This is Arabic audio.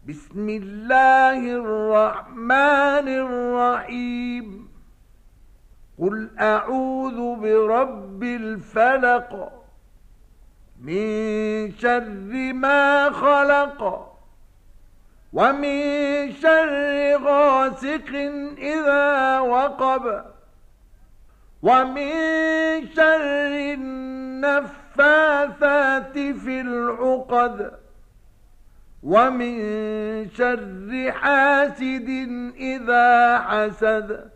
بسم الله الرحمن الرحيم. قل أعوذ برب الفلق من شر ما خلق ومن شر غاسق إذا وقب ومن شر النفاثات في العقد ومن شر حاسد إذا حسد.